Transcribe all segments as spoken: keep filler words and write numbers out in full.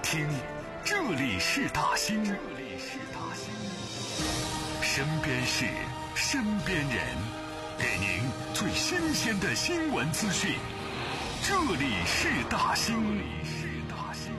听，这里是大兴，这里是大兴，身边事，身边人，给您最新鲜的新闻资讯。这里是大兴，这里是大兴。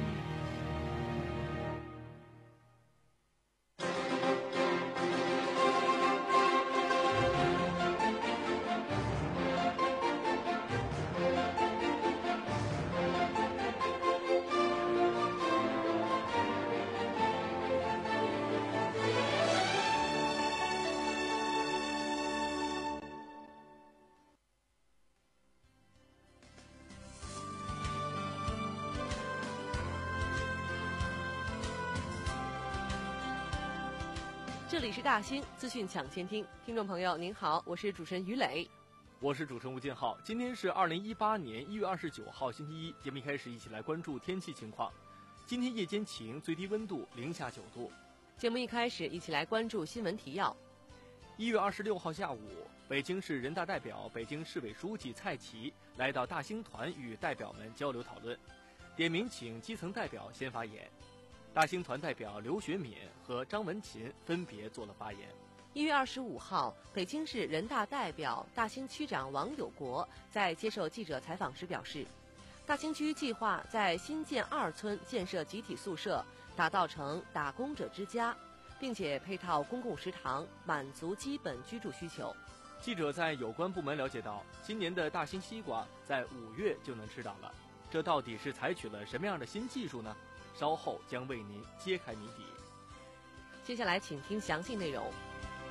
这里是大兴资讯抢先听，听众朋友您好，我是主持人于磊， 我是主持人吴建浩。今天是二零一八年一月二十九号星期一，节目一开始一起来关注天气情况。今天夜间晴，最低温度零下九度。 节目一开始一起来关注新闻提要。 一月二十六号下午，北京市人大代表、北京市委书记蔡奇来到大兴团与代表们交流讨论，点名请基层代表先发言。大兴团代表刘学敏和张文琴分别做了发言。 一月二十五号，北京市人大代表、大兴区长王友国在接受记者采访时表示，大兴区计划在新建二村建设集体宿舍，打造成打工者之家，并且配套公共食堂，满足基本居住需求。 记者在有关部门了解到，今年的大兴西瓜在五月就能吃到了，这到底是采取了什么样的新技术呢？稍后将为您揭开谜底。 接下来请听详细内容。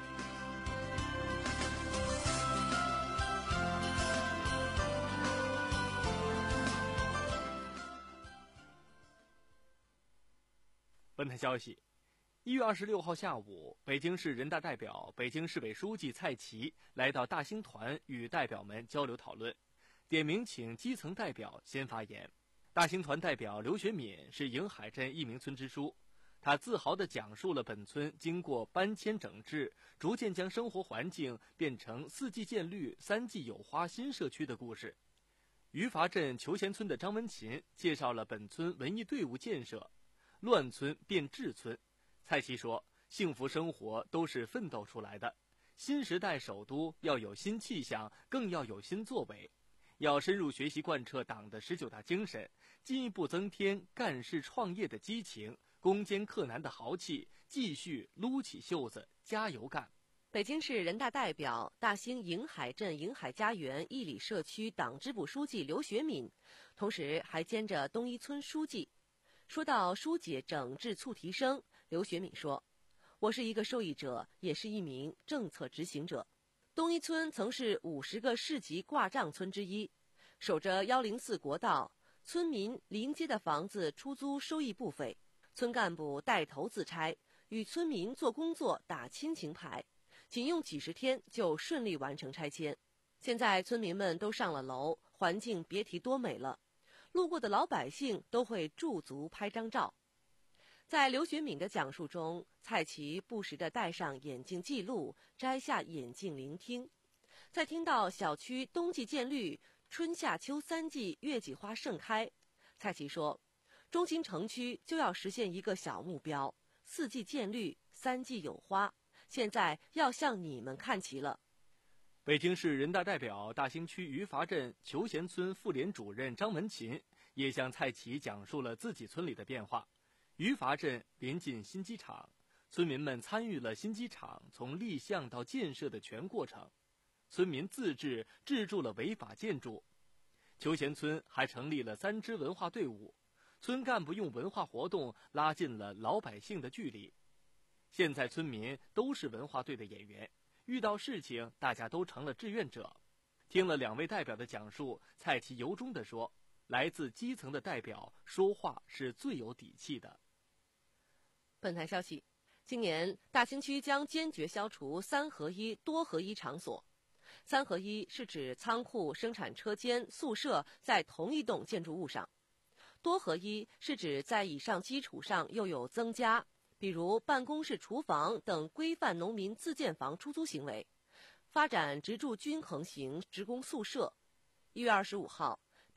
本台消息，一月二十六号下午，北京市人大代表、北京市委书记蔡奇来到大兴团与代表们交流讨论，点名请基层代表先发言。大兴团代表刘学敏是迎海镇一名村支书，他自豪地讲述了本村经过搬迁整治，逐渐将生活环境变成四季见绿、三季有花新社区的故事。余伐镇求贤村的张文琴介绍了本村文艺队伍建设，乱村变治村。蔡奇说，幸福生活都是奋斗出来的，新时代首都要有新气象，更要有新作为，要深入学习贯彻党的十九大精神，进一步增添干事创业的激情，攻坚克难的豪气，继续撸起袖子加油干。 北京市人大代表、大兴迎海镇迎海家园一里社区党支部书记刘学敏，同时还兼着东一村书记。说到疏解整治促提升，刘学敏说，我是一个受益者，也是一名政策执行者。东一村曾是五十个市级挂账村之一，守着一零四国道，村民临街的房子出租收益不菲，村干部带头自拆，与村民做工作打亲情牌，仅用几十天就顺利完成拆迁。现在村民们都上了楼，环境别提多美了，路过的老百姓都会驻足拍张照。在刘学敏的讲述中，蔡奇不时地戴上眼镜记录，摘下眼镜聆听。在听到小区冬季见绿，春夏秋三季月季花盛开，蔡奇说，中心城区就要实现一个小目标，四季见绿，三季有花，现在要向你们看齐了。 北京市人大代表、大兴区余伐镇求贤村妇联主任张文琴也向蔡奇讲述了自己村里的变化。余伐镇临近新机场，村民们参与了新机场从立项到建设的全过程，村民自治治住了违法建筑。求贤村还成立了三支文化队伍，村干部用文化活动拉近了老百姓的距离。现在村民都是文化队的演员，遇到事情大家都成了志愿者。听了两位代表的讲述，蔡奇由衷地说，来自基层的代表说话是最有底气的。 本台消息，今年大兴区将坚决消除三合一、多合一场所。三合一是指仓库、生产车间、宿舍在同一栋建筑物上；多合一是指在以上基础上又有增加，比如办公室、厨房等规范农民自建房出租行为，发展职住均衡型职工宿舍。一月二十五号，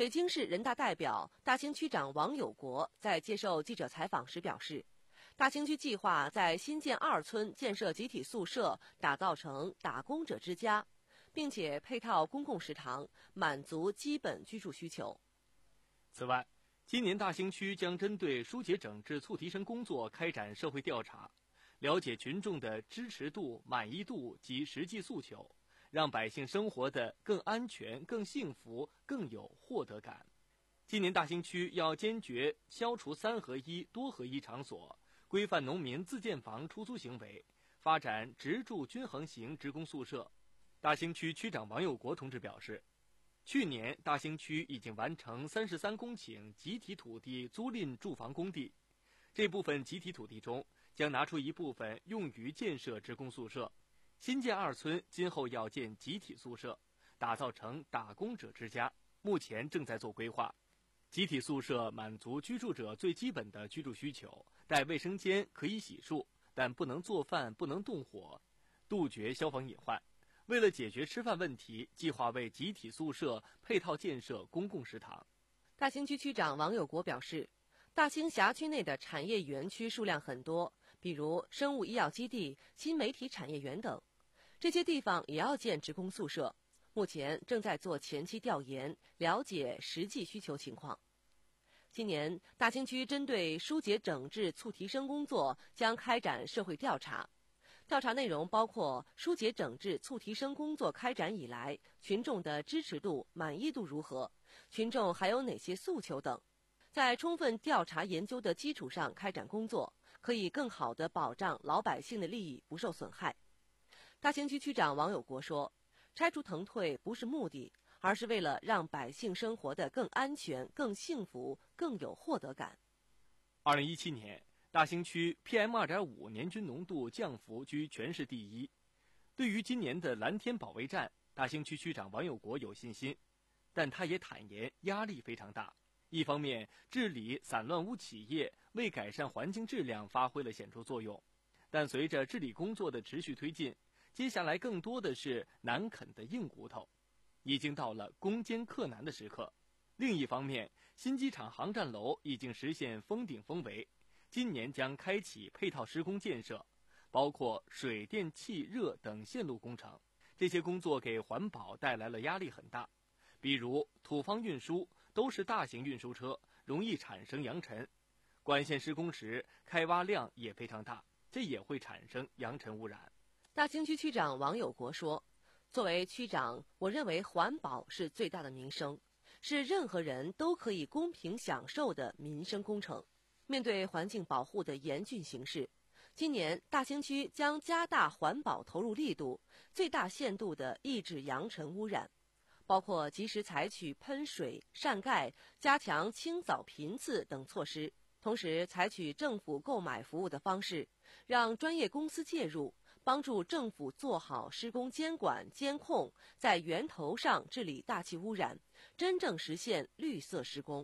北京市人大代表、大兴区长王有国在接受记者采访时表示，大兴区计划在新建二村建设集体宿舍，打造成打工者之家，并且配套公共食堂，满足基本居住需求。 此外，今年大兴区将针对疏解整治促提升工作开展社会调查，了解群众的支持度、满意度及实际诉求，让百姓生活得更安全、更幸福、更有获得感。今年大兴区要坚决消除三合一、多合一场所，规范农民自建房出租行为，发展职住均衡型职工宿舍。大兴区区长王有国同志表示，去年大兴区已经完成三十三公顷集体土地租赁住房工地，这部分集体土地中将拿出一部分用于建设职工宿舍。新建二村今后要建集体宿舍，打造成打工者之家，目前正在做规划。集体宿舍满足居住者最基本的居住需求，带卫生间可以洗漱，但不能做饭，不能动火，杜绝消防隐患。为了解决吃饭问题，计划为集体宿舍配套建设公共食堂。 大兴区区长王有国表示，大兴辖区内的产业园区数量很多，比如生物医药基地、新媒体产业园等，这些地方也要建职工宿舍，目前正在做前期调研，了解实际需求情况。今年大兴区针对疏解整治促提升工作将开展社会调查，调查内容包括疏解整治促提升工作开展以来，群众的支持度、满意度如何，群众还有哪些诉求等。在充分调查研究的基础上开展工作，可以更好地保障老百姓的利益不受损害。大兴区区长王有国说，拆除腾退不是目的，而是为了让百姓生活得更安全、更幸福、更有获得感。 二零一七年，大兴区 P M 二点五 年均浓度降幅居全市第一。对于今年的蓝天保卫战，大兴区区长王有国有信心，但他也坦言压力非常大。一方面，治理散乱无企业为改善环境质量发挥了显著作用，但随着治理工作的持续推进，接下来更多的是难啃的硬骨头，已经到了攻坚克难的时刻。另一方面，新机场航站楼已经实现封顶封围，今年将开启配套施工建设，包括水电气热等线路工程。这些工作给环保带来了压力很大，比如土方运输都是大型运输车，容易产生扬尘，管线施工时开挖量也非常大，这也会产生扬尘污染。 大兴区区长王有国说，作为区长，我认为环保是最大的民生，是任何人都可以公平享受的民生工程。面对环境保护的严峻形势，今年大兴区将加大环保投入力度，最大限度地抑制扬尘污染，包括及时采取喷水、扇盖、加强清扫频次等措施，同时采取政府购买服务的方式，让专业公司介入，帮助政府做好施工监管监控，在源头上治理大气污染，真正实现绿色施工。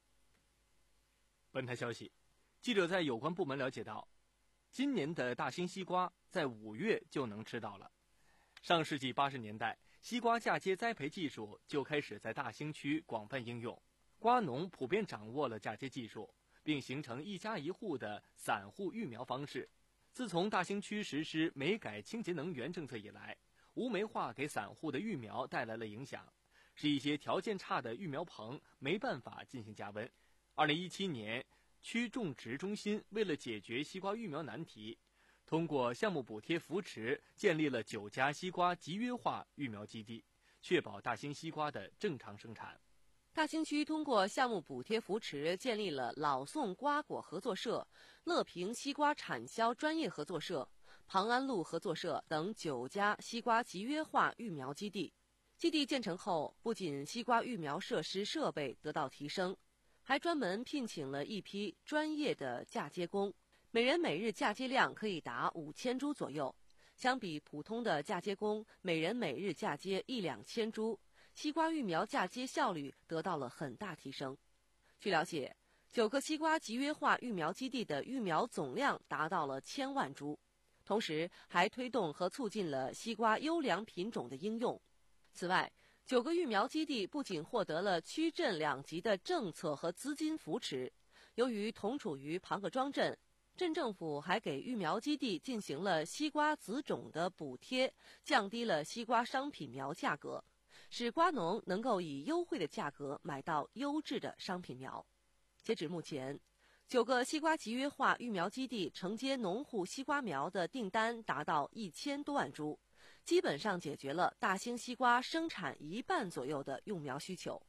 本台消息，记者在有关部门了解到，今年的大兴西瓜在五月就能吃到了。上世纪八十年代，西瓜嫁接栽培技术就开始在大兴区广泛应用，瓜农普遍掌握了嫁接技术，并形成一家一户的散户育苗方式。自从大兴区实施煤改清洁能源政策以来，无煤化给散户的育苗带来了影响，使一些条件差的育苗棚没办法进行加温。二零一七年，区种植中心为了解决西瓜育苗难题，通过项目补贴扶持，建立了九家西瓜集约化育苗基地，确保大兴西瓜的正常生产。 大兴区通过项目补贴扶持，建立了老宋瓜果合作社、乐平西瓜产销专业合作社、庞安路合作社等九家西瓜集约化育苗基地。基地建成后，不仅西瓜育苗设施设备得到提升，还专门聘请了一批专业的嫁接工，每人每日嫁接量可以达五千株左右。相比普通的嫁接工，每人每日嫁接一两千株，西瓜育苗嫁接效率得到了很大提升。据了解，九个西瓜集约化育苗基地的育苗总量达到了千万株，同时还推动和促进了西瓜优良品种的应用。此外， 九个育苗基地不仅获得了区镇两级的政策和资金扶持，由于同处于庞各庄镇，镇政府还给育苗基地进行了西瓜子种的补贴，降低了西瓜商品苗价格，使瓜农能够以优惠的价格买到优质的商品苗。截止目前，九个西瓜集约化育苗基地承接农户西瓜苗的订单达到一千多万株，基本上解决了大兴西瓜生产一半左右的用苗需求。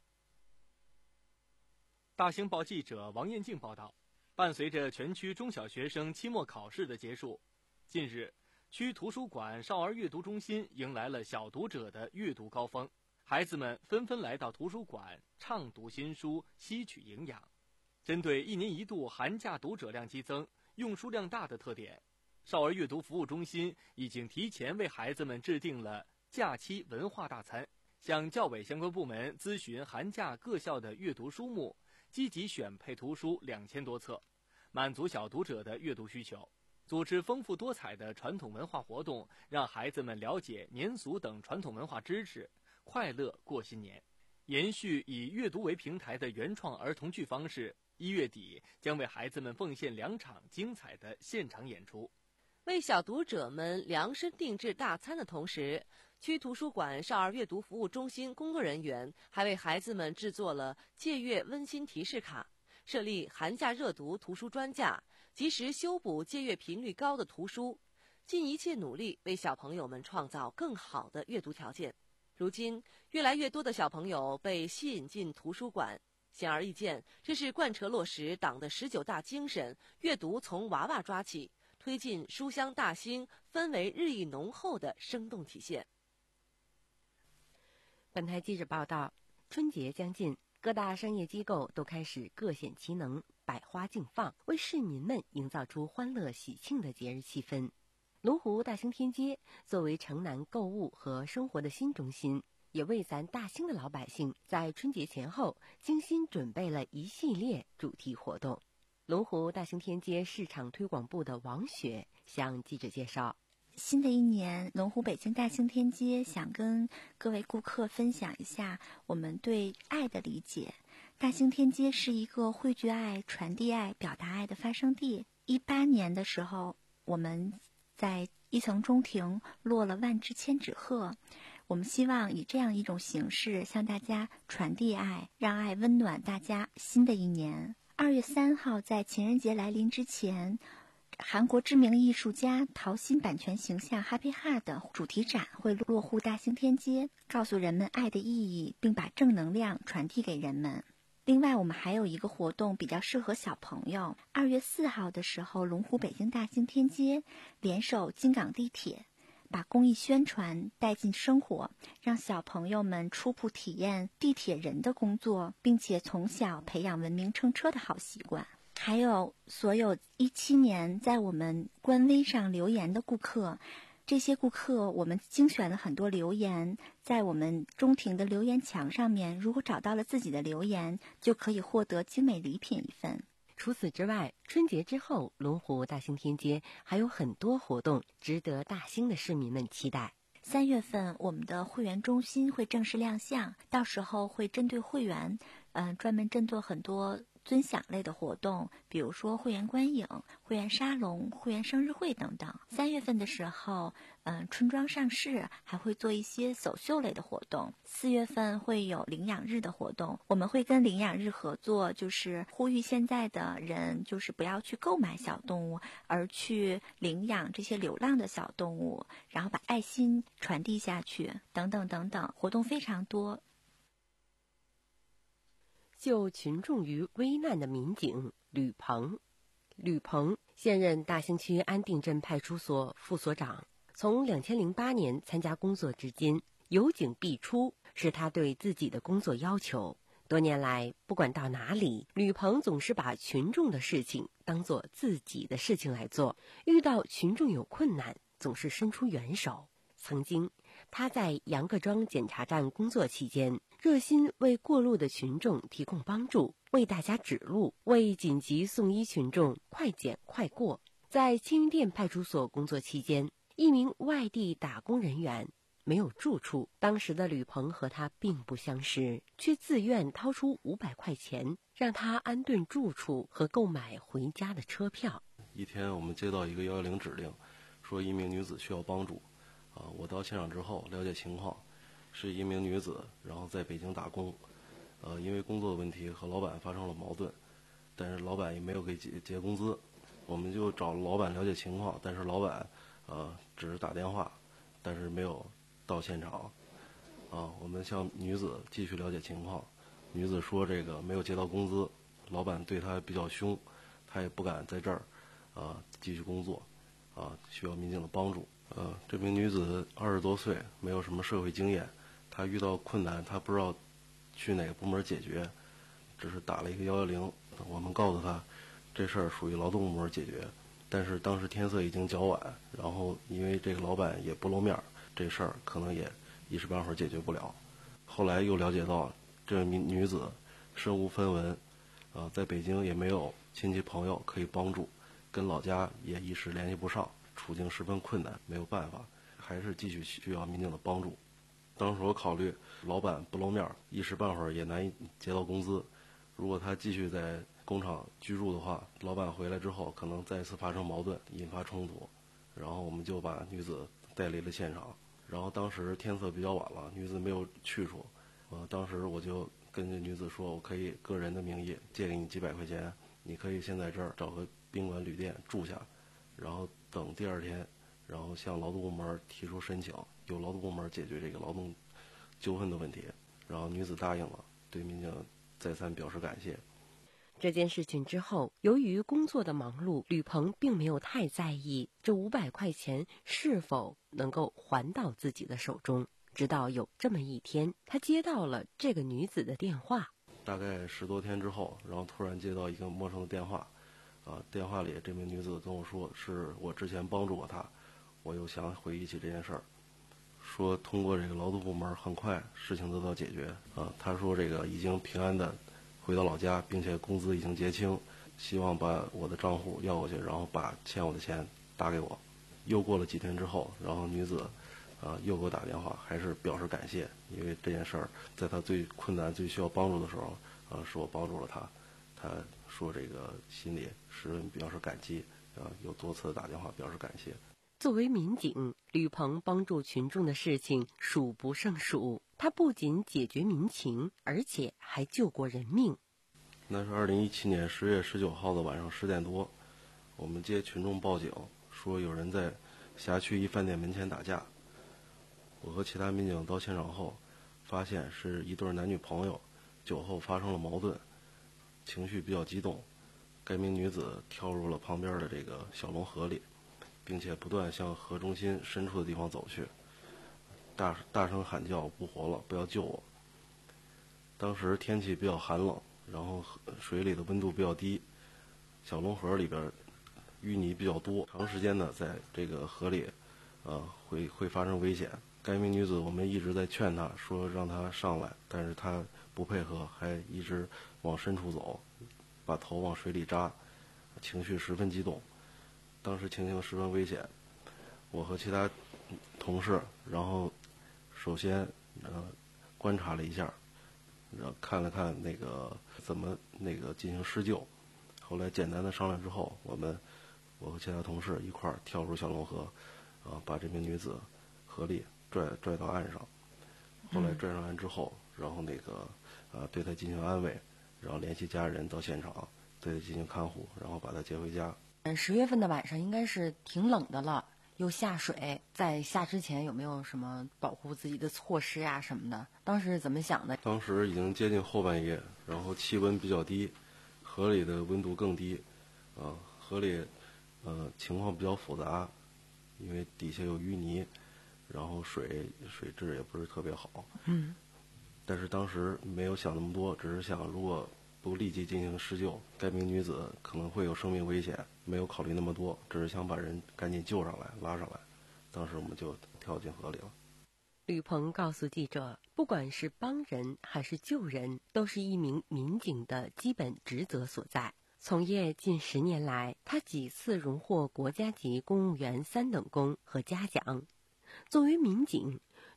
大兴报记者王艳静报道，伴随着全区中小学生期末考试的结束，近日，区图书馆少儿阅读中心迎来了小读者的阅读高峰，孩子们纷纷来到图书馆畅读新书，吸取营养。针对一年一度寒假读者量激增、用书量大的特点，少儿阅读服务中心已经提前为孩子们制定了假期文化大餐，向教委相关部门咨询寒假各校的阅读书目，积极选配图书两千多册，满足小读者的阅读需求。组织丰富多彩的传统文化活动，让孩子们了解年俗等传统文化知识，快乐过新年。延续以阅读为平台的原创儿童剧方式，一月底将为孩子们奉献两场精彩的现场演出。 为小读者们量身定制大餐的同时，区图书馆少儿阅读服务中心工作人员还为孩子们制作了借阅温馨提示卡，设立寒假热读图书专架，及时修补借阅频率高的图书，尽一切努力为小朋友们创造更好的阅读条件。如今，越来越多的小朋友被吸引进图书馆，显而易见，这是贯彻落实党的十九大精神，阅读从娃娃抓起，推进书香大兴氛围日益浓厚的生动体现。 本台记者报道，春节将近，各大商业机构都开始各显其能，百花竞放，为市民们营造出欢乐喜庆的节日气氛。龙湖大兴天街作为城南购物和生活的新中心，也为咱大兴的老百姓在春节前后精心准备了一系列主题活动。龙湖大兴天街市场推广部的王雪向记者介绍， 新的一年，龙湖北京大兴天街想跟各位顾客分享一下我们对爱的理解。大兴天街是一个汇聚爱、传递爱、表达爱的发生地。一八年的时候，我们在一层中庭落了万只千纸鹤，我们希望以这样一种形式向大家传递爱，让爱温暖大家新的一年。二月三号，在情人节来临之前，韩国知名艺术家陶鑫版权形象 Happy Heart 的主题展会落户大兴天街，告诉人们爱的意义，并把正能量传递给人们。另外，我们还有一个活动比较适合小朋友。二月四号的时候，龙湖北京大兴天街联手京港地铁，把公益宣传带进生活，让小朋友们初步体验地铁人的工作，并且从小培养文明乘车的好习惯。还有所有一七年在我们官微上留言的顾客，这些顾客我们精选了很多留言，在我们中庭的留言墙上面，如果找到了自己的留言，就可以获得精美礼品一份。 除此之外，春节之后，龙湖大兴天街还有很多活动值得大兴的市民们期待。 三月份，我们的会员中心会正式亮相，到时候会针对会员，嗯、呃，专门针对很多尊享类的活动，比如说会员观影、会员沙龙、会员生日会等等。三月份的时候，嗯、呃，春装上市，还会做一些走秀类的活动。四月份会有领养日的活动，我们会跟领养日合作，就是呼吁现在的人就是不要去购买小动物，而去领养这些流浪的小动物，然后把爱心传递下去，等等等等，活动非常多。 救群众于危难的民警吕鹏，吕鹏现任大兴区安定镇派出所副所长，从两千零八年参加工作至今，有警必出是他对自己的工作要求。多年来，不管到哪里，吕鹏总是把群众的事情当作自己的事情来做，遇到群众有困难，总是伸出援手。曾经，他在杨各庄检查站工作期间，热心为过路的群众提供帮助，为大家指路，为紧急送医群众快检快过。在青云店派出所工作期间，一名外地打工人员没有住处。当时的吕鹏和他并不相识，却自愿掏出五百块钱，让他安顿住处和购买回家的车票。 一天，我们接到一个幺幺零指令，说一名女子需要帮助。啊，我到现场之后了解情况，是一名女子，然后在北京打工，呃，因为工作的问题和老板发生了矛盾，但是老板也没有给结结工资，我们就找老板了解情况，但是老板呃只是打电话，但是没有到现场。啊，我们向女子继续了解情况，女子说这个没有接到工资，老板对她比较凶，她也不敢在这儿啊继续工作，啊需要民警的帮助。呃，这名女子二十多岁，没有什么社会经验，她遇到困难，她不知道去哪个部门解决，只是打了一个幺幺零。我们告诉她，这事儿属于劳动部门解决，但是当时天色已经较晚，然后因为这个老板也不露面，这事儿可能也一时半会儿解决不了。后来又了解到，这名女子身无分文，呃，在北京也没有亲戚朋友可以帮助，跟老家也一时联系不上。处境十分困难，没有办法，还是继续需要民警的帮助。当时我考虑，老板不露面，一时半会儿也难以结到工资。如果他继续在工厂居住的话，老板回来之后可能再次发生矛盾，引发冲突。然后我们就把女子带离了现场。然后当时天色比较晚了，女子没有去处。呃，当时我就跟这女子说，我可以个人的名义借给你几百块钱，你可以先在这儿找个宾馆旅店住下。然后等第二天，然后向劳动部门提出申请，由劳动部门解决这个劳动纠纷的问题。然后女子答应了，对民警再三表示感谢。 这件事情之后，由于工作的忙碌，吕鹏并没有太在意这五百块钱是否能够还到自己的手中。直到有这么一天，他接到了这个女子的电话。 大概十多天之后，然后突然接到一个陌生的电话。啊，电话里这名女子跟我说，是我之前帮助过她，我又想回忆起这件事儿，说通过这个劳动部门，很快事情得到解决。啊，她说这个已经平安的回到老家，并且工资已经结清，希望把我的账户要过去，然后把欠我的钱打给我。又过了几天之后，然后女子啊又给我打电话，还是表示感谢，因为这件事儿在她最困难、最需要帮助的时候，啊，是我帮助了她。她说这个心里十分表示感激，啊，有多次打电话表示感谢。 作为民警，吕鹏帮助群众的事情数不胜数。他不仅解决民情，而且还救过人命。 那是二零一七年十月十九号的晚上十点多，我们接群众报警说有人在辖区一饭店门前打架。我和其他民警到现场后，发现是一对男女朋友酒后发生了矛盾，情绪比较激动。该名女子跳入了旁边的这个小龙河里，并且不断向河中心深处的地方走去，大大声喊叫：“不活了，不要救我！”当时天气比较寒冷，然后水里的温度比较低，小龙河里边淤泥比较多，长时间的在这个河里，呃，会会发生危险。该名女子我们一直在劝她，说让她上来，但是她不配合，还一直往深处走，把头往水里扎，情绪十分激动。当时情形十分危险，我和其他同事，然后首先呃观察了一下，然后看了看那个怎么那个进行施救。后来简单的商量之后，我们我和其他同事一块儿跳入小龙河，啊，把这名女子合力拽拽到岸上。后来拽上岸之后，然后那个呃对她进行安慰，然后联系家人到现场对她进行看护，然后把她接回家。 嗯，十月份的晚上应该是挺冷的了，又下水，在下之前有没有什么保护自己的措施呀、什么的？当时是怎么想的？ 当时已经接近后半夜，然后气温比较低，河里的温度更低，啊，河里呃情况比较复杂，因为底下有淤泥，然后水水质也不是特别好。 嗯。 但是当时没有想那么多，只是想如果不立即进行施救，该名女子可能会有生命危险，没有考虑那么多，只是想把人赶紧救上来拉上来。当时我们就跳进河里了。 吕鹏告诉记者，不管是帮人还是救人，都是一名民警的基本职责所在。从业近十年来，他几次荣获国家级公务员三等功和嘉奖。作为民警，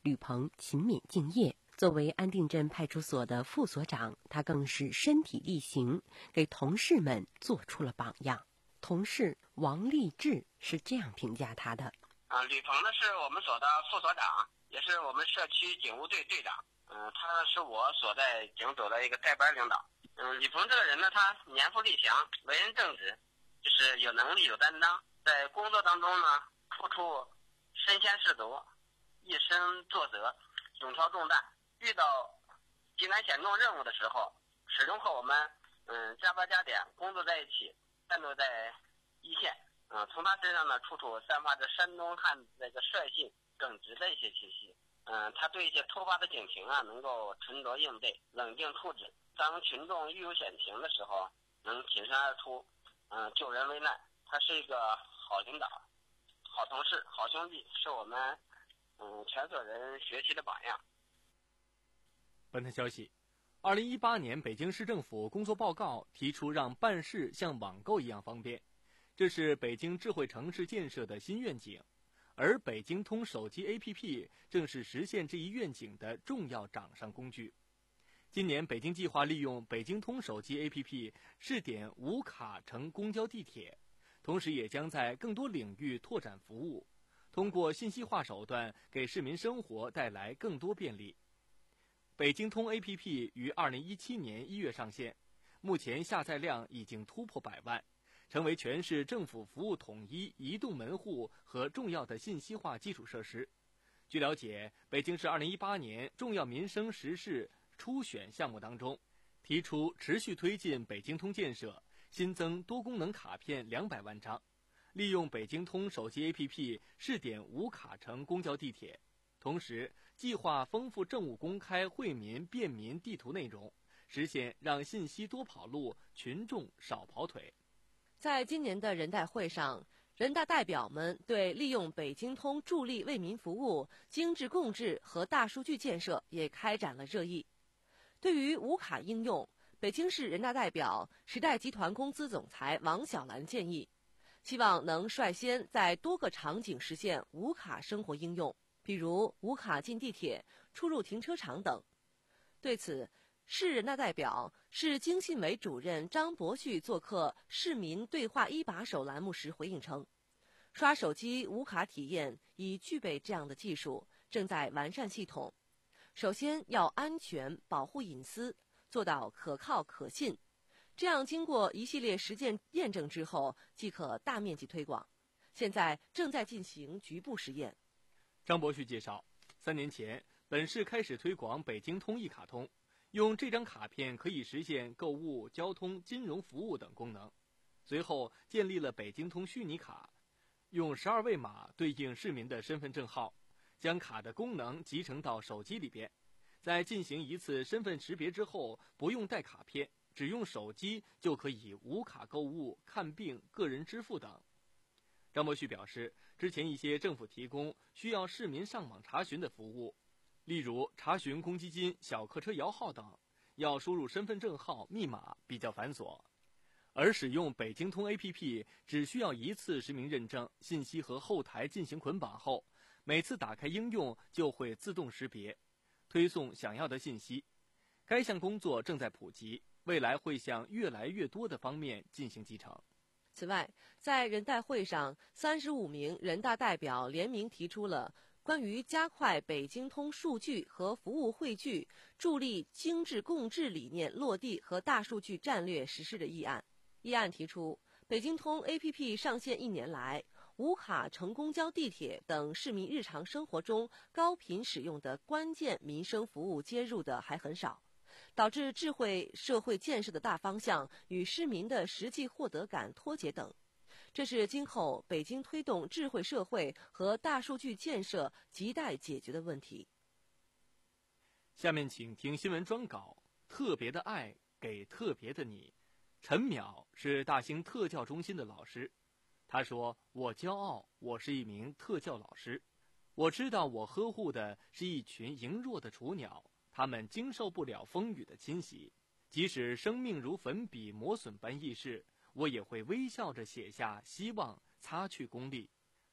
吕鹏勤勉敬业。作为安定镇派出所的副所长，他更是身体力行，给同事们做出了榜样。同事王立志是这样评价他的： 啊，吕鹏呢是我们所的副所长，也是我们社区警务队队长。嗯，他呢是我所在警组的一个带班领导。嗯，吕鹏这个人呢，他年富力强，为人正直，就是有能力有担当，在工作当中呢处处身先士卒，以身作则，勇挑重担。遇到极难险重任务的时候，始终和我们嗯加班加点工作在一起，战斗在一线。嗯，从他身上呢，处处散发着山东汉子那个率性、耿直的一些气息。嗯，他对一些突发的警情啊，能够沉着应对，冷静处置。当群众遇有险情的时候，能挺身而出，嗯，救人危难。他是一个好领导、好同事、好兄弟，是我们嗯全所人学习的榜样。 本台消息，二零一八年北京市政府工作报告提出让办事像网购一样方便，这是北京智慧城市建设的新愿景，而北京通手机 A P P 正是实现这一愿景的重要掌上工具。今年北京计划利用北京通手机 A P P 试点无卡乘公交地铁，同时也将在更多领域拓展服务，通过信息化手段给市民生活带来更多便利。北京通 A P P 于二零一七年一月上线，目前下载量已经突破百万，成为全市政府服务统一移动门户和重要的信息化基础设施。据了解，北京市二零一八年重要民生实事初选项目当中，提出持续推进北京通建设，新增多功能卡片两百万张，利用北京通手机 A P P 试点无卡乘公交地铁。同时，计划丰富政务公开惠民便民地图内容，实现让信息多跑路，群众少跑腿。 在今年的人代会上，人大代表们对利用北京通助力为民服务、精致共治和大数据建设也开展了热议。对于无卡应用，北京市人大代表、时代集团公司总裁王小兰建议，希望能率先在多个场景实现无卡生活应用，比如无卡进地铁、出入停车场等。对此，市人大代表、市经信委主任张伯旭做客《市民对话一把手》栏目时回应称，刷手机无卡体验已具备这样的技术，正在完善系统。首先要安全保护隐私，做到可靠可信，这样经过一系列实践验证之后，即可大面积推广。现在正在进行局部实验。 张伯旭介绍，三年前本市开始推广北京通一卡通，用这张卡片可以实现购物、交通、金融服务等功能。随后建立了北京通虚拟卡，用十二位码对应市民的身份证号，将卡的功能集成到手机里边，在进行一次身份识别之后，不用带卡片，只用手机就可以无卡购物、看病、个人支付等。张伯旭表示，之前一些政府提供需要市民上网查询的服务，例如查询公积金、小客车摇号等，要输入身份证号、密码比较繁琐。而使用北京通 A P P 只需要一次实名认证，信息和后台进行捆绑后，每次打开应用就会自动识别，推送想要的信息。该项工作正在普及，未来会向越来越多的方面进行集成。 此外，在人代会上，三十五名人大代表联名提出了关于加快北京通数据和服务汇聚，助力精致共治理念落地和大数据战略实施的议案。议案提出，北京通 A P P 上线一年来，无卡乘公交、地铁等市民日常生活中高频使用的关键民生服务接入的还很少，导致智慧社会建设的大方向与市民的实际获得感脱节等。这是今后北京推动智慧社会和大数据建设亟待解决的问题。 下面请听新闻专稿，特别的爱给特别的你。陈淼是大兴特教中心的老师，他说，我骄傲，我是一名特教老师。我知道我呵护的是一群羸弱的雏鸟，它们经受不了风雨的侵袭，即使生命如粉笔磨损般易逝，我也会微笑着写下希望，擦去功利。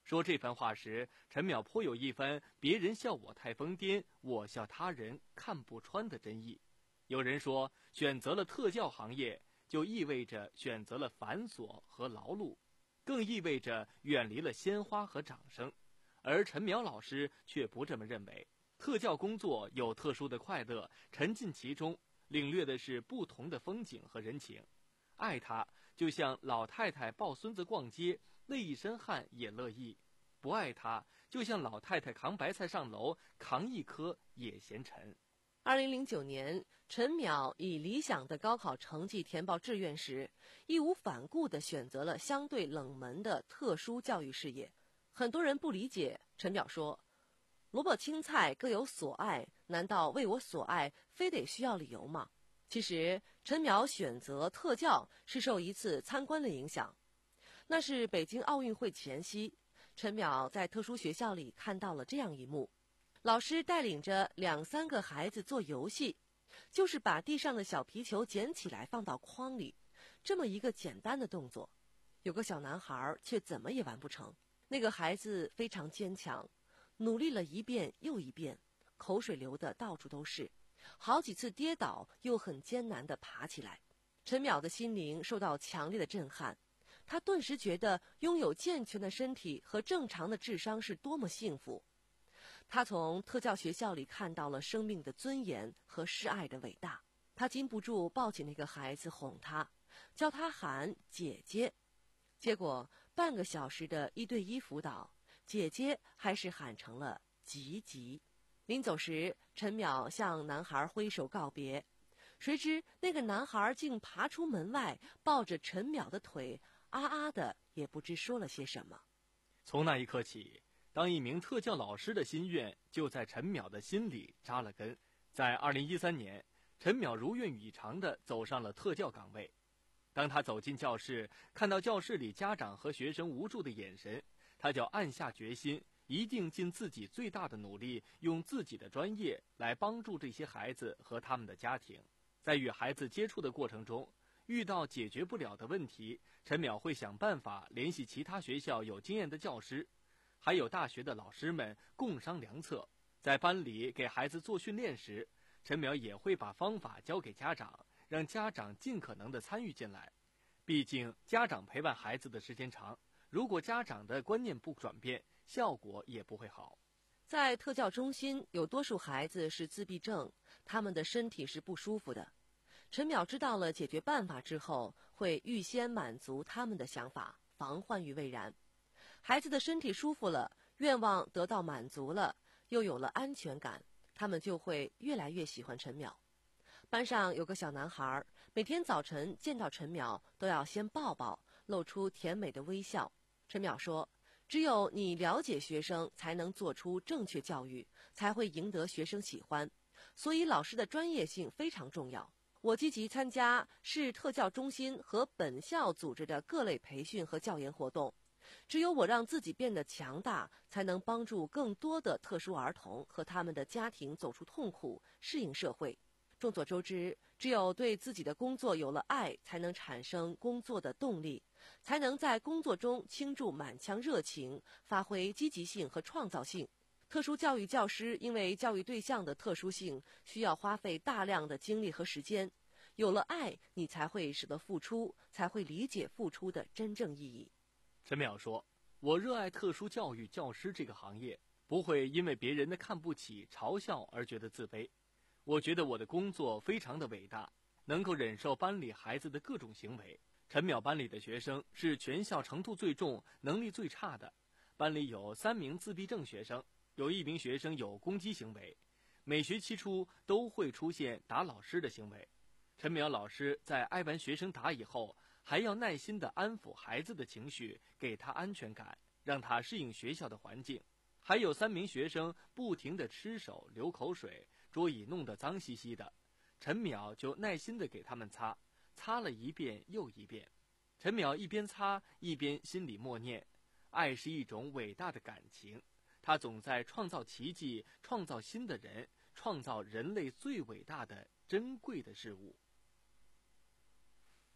说这番话时，陈淼颇有一番别人笑我太疯癫，我笑他人看不穿的真意。有人说，选择了特教行业，就意味着选择了繁琐和劳碌，更意味着远离了鲜花和掌声。而陈淼老师却不这么认为，特教工作有特殊的快乐，沉浸其中，领略的是不同的风景和人情。爱它，就像老太太抱孙子逛街，累一身汗也乐意；不爱它，就像老太太扛白菜上楼，扛一颗也嫌沉。 二零零九年，陈淼以理想的高考成绩填报志愿时，义无反顾地选择了相对冷门的特殊教育事业。很多人不理解，陈淼说：“萝卜青菜各有所爱，难道为我所爱非得需要理由吗？”其实，陈淼选择特教是受一次参观的影响。那是北京奥运会前夕，陈淼在特殊学校里看到了这样一幕：老师带领着两三个孩子做游戏，就是把地上的小皮球捡起来放到筐里，这么一个简单的动作。有个小男孩却怎么也完不成。那个孩子非常坚强，努力了一遍又一遍，口水流得到处都是，好几次跌倒又很艰难地爬起来。陈淼的心灵受到强烈的震撼，他顿时觉得拥有健全的身体和正常的智商是多么幸福。他从特教学校里看到了生命的尊严和示爱的伟大，他禁不住抱起那个孩子哄他，教他喊姐姐。结果半个小时的一对一辅导，姐姐还是喊成了吉吉。临走时，陈淼向男孩挥手告别，谁知那个男孩竟爬出门外，抱着陈淼的腿，啊啊的也不知说了些什么。 从那一刻起，当一名特教老师的心愿就在陈淼的心里扎了根。在二零一三年，陈淼如愿以偿地走上了特教岗位。当他走进教室，看到教室里家长和学生无助的眼神，他就暗下决心，一定尽自己最大的努力，用自己的专业来帮助这些孩子和他们的家庭。在与孩子接触的过程中，遇到解决不了的问题，陈淼会想办法联系其他学校有经验的教师，还有大学的老师们共商良策。在班里给孩子做训练时，陈淼也会把方法交给家长，让家长尽可能的参与进来。毕竟家长陪伴孩子的时间长，如果家长的观念不转变，效果也不会好。 在特教中心，有多数孩子是自闭症，他们的身体是不舒服的。陈淼知道了解决办法之后，会预先满足他们的想法，防患于未然。孩子的身体舒服了，愿望得到满足了，又有了安全感，他们就会越来越喜欢陈淼。班上有个小男孩，每天早晨见到陈淼都要先抱抱，露出甜美的微笑。陈淼说，只有你了解学生，才能做出正确教育，才会赢得学生喜欢。所以老师的专业性非常重要。我积极参加市特教中心和本校组织的各类培训和教研活动。只有我让自己变得强大，才能帮助更多的特殊儿童和他们的家庭走出痛苦，适应社会。众所周知，只有对自己的工作有了爱，才能产生工作的动力，才能在工作中倾注满腔热情，发挥积极性和创造性。特殊教育教师因为教育对象的特殊性，需要花费大量的精力和时间。有了爱，你才会舍得付出，才会理解付出的真正意义。 陈淼说，我热爱特殊教育教师这个行业，不会因为别人的看不起、嘲笑而觉得自卑。我觉得我的工作非常的伟大，能够忍受班里孩子的各种行为。陈淼班里的学生是全校程度最重、能力最差的，班里有三名自闭症学生，有一名学生有攻击行为，每学期初都会出现打老师的行为。陈淼老师在挨完学生打以后，还要耐心地安抚孩子的情绪，给他安全感，让他适应学校的环境。还有三名学生不停地吃手、流口水，桌椅弄得脏兮兮的，陈淼就耐心地给他们擦，擦了一遍又一遍。陈淼一边擦一边心里默念，爱是一种伟大的感情，它总在创造奇迹，创造新的人，创造人类最伟大的珍贵的事物。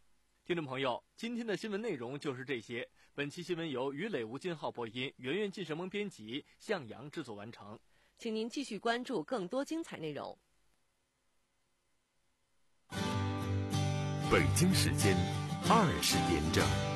听众朋友，今天的新闻内容就是这些。本期新闻由于磊、吴金浩播音，圆圆、晋神蒙编辑，向阳制作完成。 请您继续关注更多精彩内容。 北京时间二十点整。